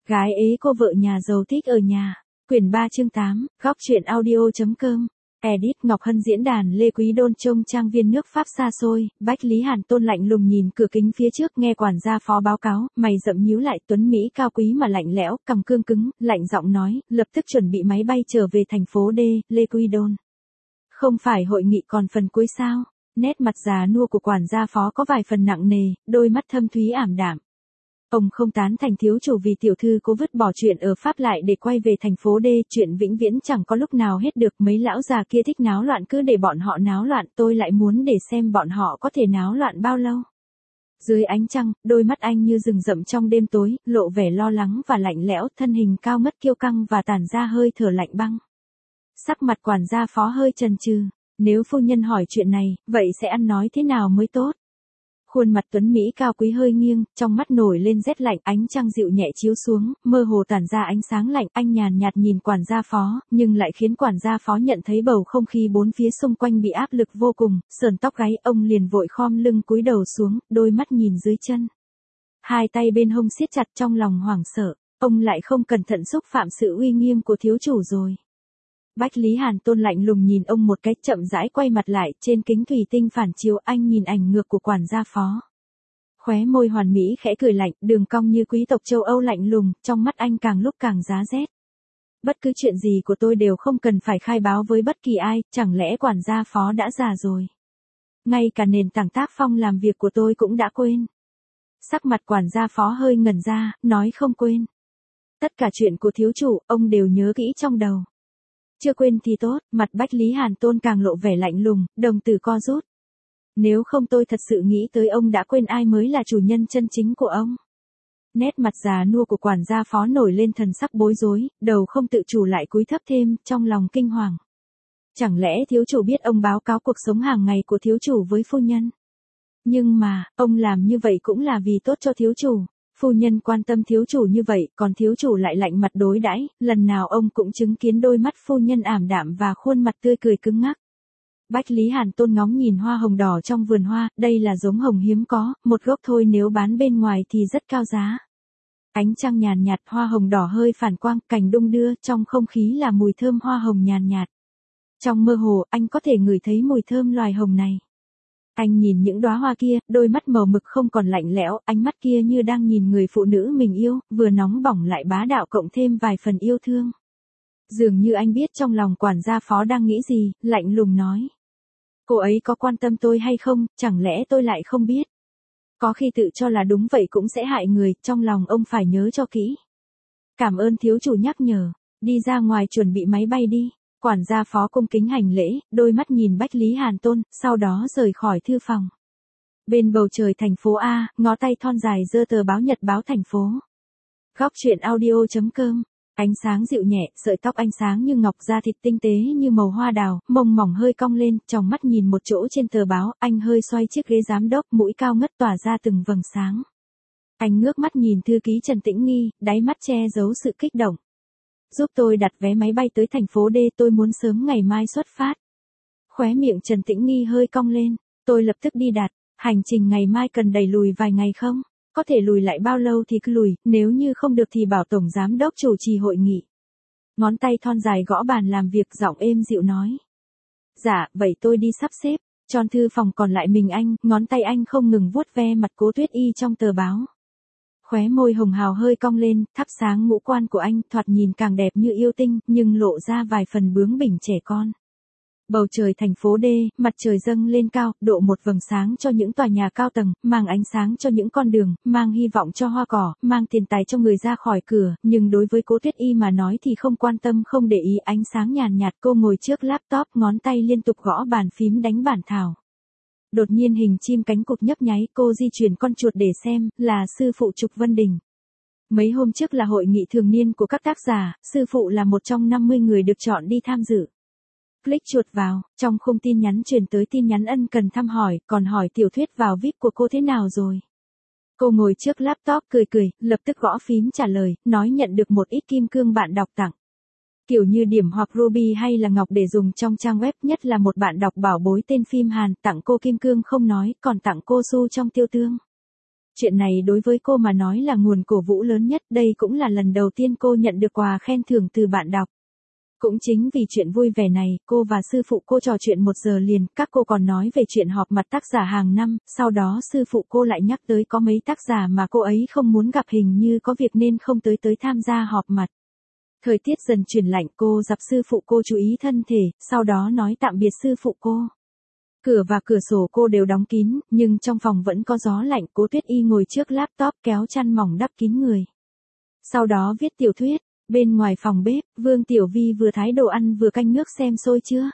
Gái ế cô vợ nhà giàu thích ở nhà. Quyển 3 chương 8, góc truyện audio.com. Edit Ngọc Hân diễn đàn Lê Quý Đôn trông trang viên nước Pháp xa xôi, Bách Lý Hàn Tôn lạnh lùng nhìn cửa kính phía trước nghe quản gia phó báo cáo, mày rậm nhíu lại tuấn Mỹ cao quý mà lạnh lẽo, cằm cương cứng, lạnh giọng nói, lập tức chuẩn bị máy bay trở về thành phố D, Lê Quý Đôn. Không phải hội nghị còn phần cuối sao? Nét mặt già nua của quản gia phó có vài phần nặng nề, đôi mắt thâm thúy ảm đạm. Ông không tán thành thiếu chủ vì tiểu thư cố vứt bỏ chuyện ở Pháp lại để quay về thành phố D, chuyện vĩnh viễn chẳng có lúc nào hết được, mấy lão già kia thích náo loạn cứ để bọn họ náo loạn, tôi lại muốn để xem bọn họ có thể náo loạn bao lâu. Dưới ánh trăng, đôi mắt anh như rừng rậm trong đêm tối, lộ vẻ lo lắng và lạnh lẽo, thân hình cao ngất kiêu căng và tản ra hơi thở lạnh băng. Sắc mặt quản gia phó hơi chần chừ, nếu phu nhân hỏi chuyện này, vậy sẽ ăn nói thế nào mới tốt? Khuôn mặt tuấn Mỹ cao quý hơi nghiêng, trong mắt nổi lên rét lạnh, ánh trăng dịu nhẹ chiếu xuống, mơ hồ tản ra ánh sáng lạnh, anh nhàn nhạt nhìn quản gia phó, nhưng lại khiến quản gia phó nhận thấy bầu không khí bốn phía xung quanh bị áp lực vô cùng, sờn tóc gáy, ông liền vội khom lưng cúi đầu xuống, đôi mắt nhìn dưới chân. Hai tay bên hông siết chặt trong lòng hoảng sợ, ông lại không cẩn thận xúc phạm sự uy nghiêm của thiếu chủ rồi. Bách Lý Hàn Tôn lạnh lùng nhìn ông một cái, chậm rãi quay mặt lại, trên kính thủy tinh phản chiếu anh nhìn ảnh ngược của quản gia phó. Khóe môi hoàn mỹ khẽ cười lạnh, đường cong như quý tộc châu Âu lạnh lùng, trong mắt anh càng lúc càng giá rét. Bất cứ chuyện gì của tôi đều không cần phải khai báo với bất kỳ ai, chẳng lẽ quản gia phó đã già rồi? Ngay cả nền tảng tác phong làm việc của tôi cũng đã quên. Sắc mặt quản gia phó hơi ngẩn ra, nói không quên. Tất cả chuyện của thiếu chủ, ông đều nhớ kỹ trong đầu. Chưa quên thì tốt, mặt Bách Lý Hàn Tôn càng lộ vẻ lạnh lùng, đồng tử co rút. Nếu không tôi thật sự nghĩ tới ông đã quên ai mới là chủ nhân chân chính của ông. Nét mặt già nua của quản gia phó nổi lên thần sắc bối rối, đầu không tự chủ lại cúi thấp thêm, trong lòng kinh hoàng. Chẳng lẽ thiếu chủ biết ông báo cáo cuộc sống hàng ngày của thiếu chủ với phu nhân? Nhưng mà, ông làm như vậy cũng là vì tốt cho thiếu chủ. Phu nhân quan tâm thiếu chủ như vậy, còn thiếu chủ lại lạnh mặt đối đãi, lần nào ông cũng chứng kiến đôi mắt phu nhân ảm đạm và khuôn mặt tươi cười cứng ngắc. Bách Lý Hàn Tôn ngóng nhìn hoa hồng đỏ trong vườn hoa, đây là giống hồng hiếm có, một gốc thôi nếu bán bên ngoài thì rất cao giá. Ánh trăng nhàn nhạt, hoa hồng đỏ hơi phản quang, cành đung đưa, trong không khí là mùi thơm hoa hồng nhàn nhạt. Trong mơ hồ, anh có thể ngửi thấy mùi thơm loài hồng này. Anh nhìn những đóa hoa kia, đôi mắt màu mực không còn lạnh lẽo, ánh mắt kia như đang nhìn người phụ nữ mình yêu, vừa nóng bỏng lại bá đạo cộng thêm vài phần yêu thương. Dường như anh biết trong lòng quản gia phó đang nghĩ gì, lạnh lùng nói. Cô ấy có quan tâm tôi hay không, chẳng lẽ tôi lại không biết. Có khi tự cho là đúng vậy cũng sẽ hại người, trong lòng ông phải nhớ cho kỹ. Cảm ơn thiếu chủ nhắc nhở, đi ra ngoài chuẩn bị máy bay đi. Quản gia phó cung kính hành lễ, đôi mắt nhìn Bách Lý Hàn Tôn, sau đó rời khỏi thư phòng. Bên bầu trời thành phố A, ngó tay thon dài giơ tờ báo nhật báo thành phố. Góc truyện audio.com. Ánh sáng dịu nhẹ, sợi tóc ánh sáng như ngọc, da thịt tinh tế như màu hoa đào, mông mỏng hơi cong lên, tròng mắt nhìn một chỗ trên tờ báo, anh hơi xoay chiếc ghế giám đốc, mũi cao ngất tỏa ra từng vầng sáng. Anh ngước mắt nhìn thư ký Trần Tĩnh Nghi, đáy mắt che giấu sự kích động. Giúp tôi đặt vé máy bay tới thành phố D, tôi muốn sớm ngày mai xuất phát. Khóe miệng Trần Tĩnh Nghi hơi cong lên, tôi lập tức đi đặt, hành trình ngày mai cần đẩy lùi vài ngày không? Có thể lùi lại bao lâu thì cứ lùi, nếu như không được thì bảo tổng giám đốc chủ trì hội nghị. Ngón tay thon dài gõ bàn làm việc, giọng êm dịu nói. Dạ, vậy tôi đi sắp xếp, tròn thư phòng còn lại mình anh, ngón tay anh không ngừng vuốt ve mặt Cố Tuyết Y trong tờ báo. Khóe môi hồng hào hơi cong lên, thắp sáng ngũ quan của anh, thoạt nhìn càng đẹp như yêu tinh, nhưng lộ ra vài phần bướng bỉnh trẻ con. Bầu trời thành phố D, mặt trời dâng lên cao, độ một vầng sáng cho những tòa nhà cao tầng, mang ánh sáng cho những con đường, mang hy vọng cho hoa cỏ, mang tiền tài cho người ra khỏi cửa, nhưng đối với Cố Tuyết Y mà nói thì không quan tâm không để ý, ánh sáng nhàn nhạt, cô ngồi trước laptop, ngón tay liên tục gõ bàn phím đánh bản thảo. Đột nhiên hình chim cánh cụt nhấp nháy, cô di chuyển con chuột để xem, là sư phụ Trục Vân Đình. Mấy hôm trước là hội nghị thường niên của các tác giả, sư phụ là một trong 50 người được chọn đi tham dự. Click chuột vào, trong khung tin nhắn truyền tới tin nhắn ân cần thăm hỏi, còn hỏi tiểu thuyết vào VIP của cô thế nào rồi. Cô ngồi trước laptop cười cười, lập tức gõ phím trả lời, nói nhận được một ít kim cương bạn đọc tặng. Kiểu như điểm hoặc ruby hay là ngọc để dùng trong trang web, nhất là một bạn đọc bảo bối tên phim Hàn, tặng cô kim cương không nói, còn tặng cô xu trong tiêu tương. Chuyện này đối với cô mà nói là nguồn cổ vũ lớn nhất, đây cũng là lần đầu tiên cô nhận được quà khen thưởng từ bạn đọc. Cũng chính vì chuyện vui vẻ này, cô và sư phụ cô trò chuyện 1 giờ liền, các cô còn nói về chuyện họp mặt tác giả hàng năm, sau đó sư phụ cô lại nhắc tới có mấy tác giả mà cô ấy không muốn gặp hình như có việc nên không tới tham gia họp mặt. Thời tiết dần chuyển lạnh, cô dặn sư phụ cô chú ý thân thể, sau đó nói tạm biệt sư phụ cô. Cửa và cửa sổ cô đều đóng kín, nhưng trong phòng vẫn có gió lạnh, Cố Tuyết Y ngồi trước laptop kéo chăn mỏng đắp kín người. Sau đó viết tiểu thuyết. Bên ngoài phòng bếp, Vương Tiểu Vi vừa thái đồ ăn vừa canh nước xem sôi chưa.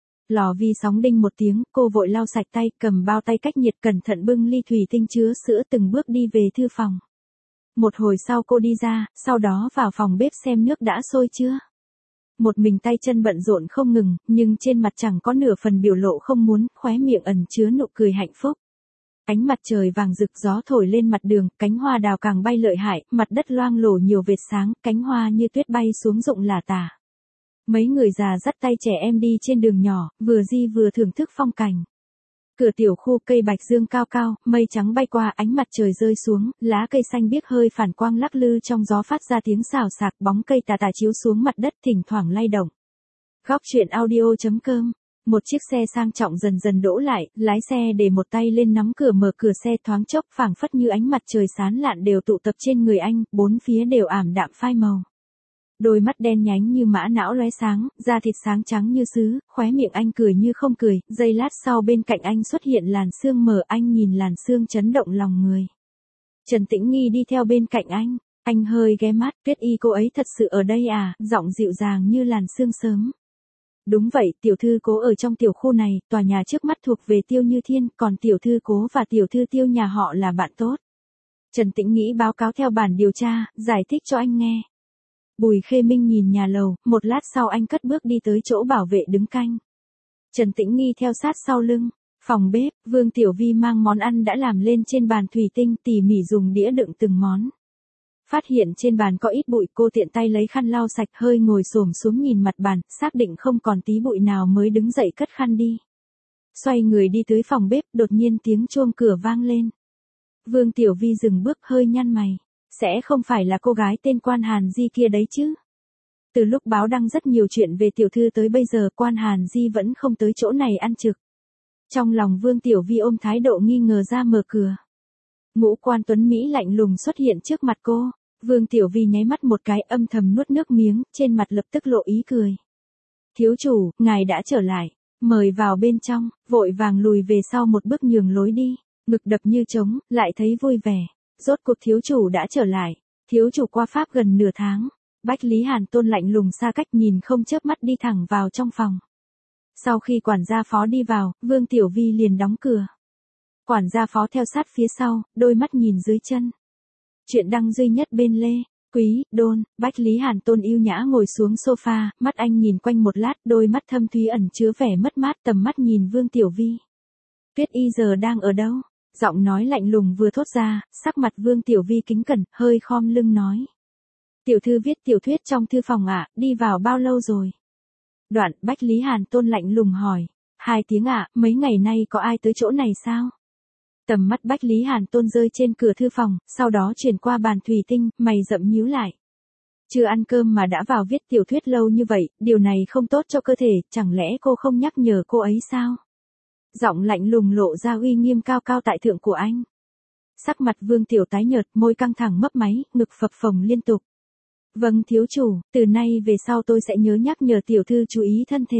Lò vi sóng đinh một tiếng, cô vội lau sạch tay, cầm bao tay cách nhiệt cẩn thận bưng ly thủy tinh chứa sữa từng bước đi về thư phòng. Một hồi sau cô đi ra, sau đó vào phòng bếp xem nước đã sôi chưa. Một mình tay chân bận rộn không ngừng, nhưng trên mặt chẳng có nửa phần biểu lộ không muốn, khóe miệng ẩn chứa nụ cười hạnh phúc. Ánh mặt trời vàng rực, gió thổi lên mặt đường, cánh hoa đào càng bay lợi hại, mặt đất loang lổ nhiều vệt sáng, cánh hoa như tuyết bay xuống rụng lả tả. Mấy người già dắt tay trẻ em đi trên đường nhỏ, vừa đi vừa thưởng thức phong cảnh. Cửa tiểu khu, cây bạch dương cao cao, mây trắng bay qua, ánh mặt trời rơi xuống, lá cây xanh biếc hơi phản quang lắc lư trong gió phát ra tiếng xào xạc, bóng cây tà tà chiếu xuống mặt đất thỉnh thoảng lay động. Góc truyện audio.com. Một chiếc xe sang trọng dần dần đỗ lại, lái xe để một tay lên nắm cửa mở cửa xe, thoáng chốc phảng phất như ánh mặt trời sáng lạn đều tụ tập trên người anh, bốn phía đều ảm đạm phai màu. Đôi mắt đen nhánh như mã não lóe sáng, da thịt sáng trắng như sứ, khóe miệng anh cười như không cười, giây lát sau bên cạnh anh xuất hiện làn sương mờ, anh nhìn làn sương chấn động lòng người. Trần Tĩnh Nghi đi theo bên cạnh anh hơi ghé mắt, Tuyết Y cô ấy thật sự ở đây à, giọng dịu dàng như làn sương sớm. Đúng vậy, tiểu thư Cố ở trong tiểu khu này, tòa nhà trước mắt thuộc về Tiêu Như Thiên, còn tiểu thư Cố và tiểu thư Tiêu nhà họ là bạn tốt. Trần Tĩnh Nghĩ báo cáo theo bản điều tra, giải thích cho anh nghe. Bùi Khê Minh nhìn nhà lầu, một lát sau anh cất bước đi tới chỗ bảo vệ đứng canh. Trần Tĩnh Nghi theo sát sau lưng. Phòng bếp, Vương Tiểu Vi mang món ăn đã làm lên trên bàn thủy tinh, tỉ mỉ dùng đĩa đựng từng món. Phát hiện trên bàn có ít bụi, cô tiện tay lấy khăn lau sạch, hơi ngồi xổm xuống nhìn mặt bàn, xác định không còn tí bụi nào mới đứng dậy cất khăn đi. Xoay người đi tới phòng bếp, đột nhiên tiếng chuông cửa vang lên. Vương Tiểu Vi dừng bước hơi nhăn mày. Sẽ không phải là cô gái tên Quan Hàn Di kia đấy chứ? Từ lúc báo đăng rất nhiều chuyện về tiểu thư tới bây giờ Quan Hàn Di vẫn không tới chỗ này ăn trực. Trong lòng Vương Tiểu Vi ôm thái độ nghi ngờ ra mở cửa. Ngũ Quan tuấn Mỹ lạnh lùng xuất hiện trước mặt cô. Vương Tiểu Vi nháy mắt một cái, âm thầm nuốt nước miếng, trên mặt lập tức lộ ý cười. Thiếu chủ, ngài đã trở lại. Mời vào bên trong, vội vàng lùi về sau một bước nhường lối đi. Ngực đập như trống, lại thấy vui vẻ. Rốt cuộc thiếu chủ đã trở lại. Thiếu chủ qua Pháp gần nửa tháng. Bách Lý Hàn Tôn lạnh lùng xa cách nhìn không chớp mắt đi thẳng vào trong phòng. Sau khi quản gia phó đi vào, Vương Tiểu Vi liền đóng cửa. Quản gia phó theo sát phía sau, đôi mắt nhìn dưới chân. Chuyện đăng duy nhất bên Lê, Quý, Đôn, Bách Lý Hàn Tôn yêu nhã ngồi xuống sofa, mắt anh nhìn quanh một lát, đôi mắt thâm thúy ẩn chứa vẻ mất mát, tầm mắt nhìn Vương Tiểu Vi. Tuyết Y giờ đang ở đâu? Giọng nói lạnh lùng vừa thốt ra, sắc mặt Vương Tiểu Vi kính cẩn, hơi khom lưng nói. Tiểu thư viết tiểu thuyết trong thư phòng ạ, đi vào bao lâu rồi? Đoạn, Bách Lý Hàn Tôn lạnh lùng hỏi. 2 tiếng ạ, mấy ngày nay có ai tới chỗ này sao? Tầm mắt Bách Lý Hàn Tôn rơi trên cửa thư phòng, sau đó chuyển qua bàn thủy tinh, mày rậm nhíu lại. Chưa ăn cơm mà đã vào viết tiểu thuyết lâu như vậy, điều này không tốt cho cơ thể, chẳng lẽ cô không nhắc nhở cô ấy sao? Giọng lạnh lùng lộ ra uy nghiêm cao cao tại thượng của anh. Sắc mặt Vương Tiểu tái nhợt, môi căng thẳng mấp máy, ngực phập phồng liên tục. Vâng thiếu chủ, từ nay về sau tôi sẽ nhớ nhắc nhở tiểu thư chú ý thân thể.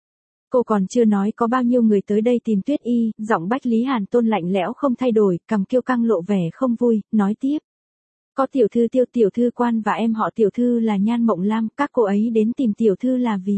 Cô còn chưa nói có bao nhiêu người tới đây tìm Tuyết Y, giọng Bách Lý Hàn Tôn lạnh lẽo không thay đổi, cằm kiêu căng lộ vẻ không vui, nói tiếp. Có tiểu thư Tiêu, tiểu thư Quan và em họ tiểu thư là Nhan Mộng Lam, các cô ấy đến tìm tiểu thư là vì.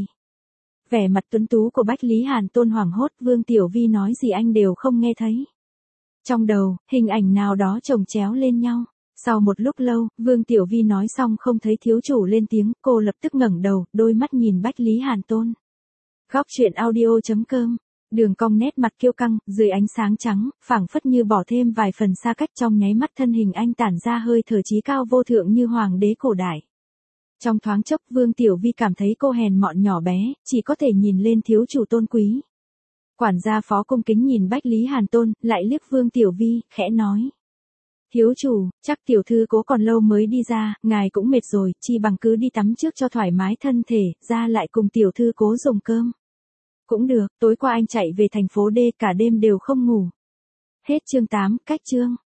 Vẻ mặt tuấn tú của Bách Lý Hàn Tôn hoảng hốt, Vương Tiểu Vi nói gì anh đều không nghe thấy. Trong đầu, hình ảnh nào đó chồng chéo lên nhau. Sau một lúc lâu, Vương Tiểu Vi nói xong không thấy thiếu chủ lên tiếng, cô lập tức ngẩng đầu, đôi mắt nhìn Bách Lý Hàn Tôn. Góc truyện audio.com. Đường cong nét mặt kiêu căng, dưới ánh sáng trắng, phảng phất như bỏ thêm vài phần xa cách, trong nháy mắt thân hình anh tản ra hơi thở chí cao vô thượng như hoàng đế cổ đại. Trong thoáng chốc Vương Tiểu Vi cảm thấy cô hèn mọn nhỏ bé, chỉ có thể nhìn lên thiếu chủ tôn quý. Quản gia phó cung kính nhìn Bách Lý Hàn Tôn, lại liếc Vương Tiểu Vi, khẽ nói. Thiếu chủ, chắc tiểu thư cố còn lâu mới đi ra, ngài cũng mệt rồi, chi bằng cứ đi tắm trước cho thoải mái thân thể, ra lại cùng tiểu thư cố dùng cơm. Cũng được, tối qua anh chạy về thành phố D cả đêm đều không ngủ. Hết chương 8, cách chương.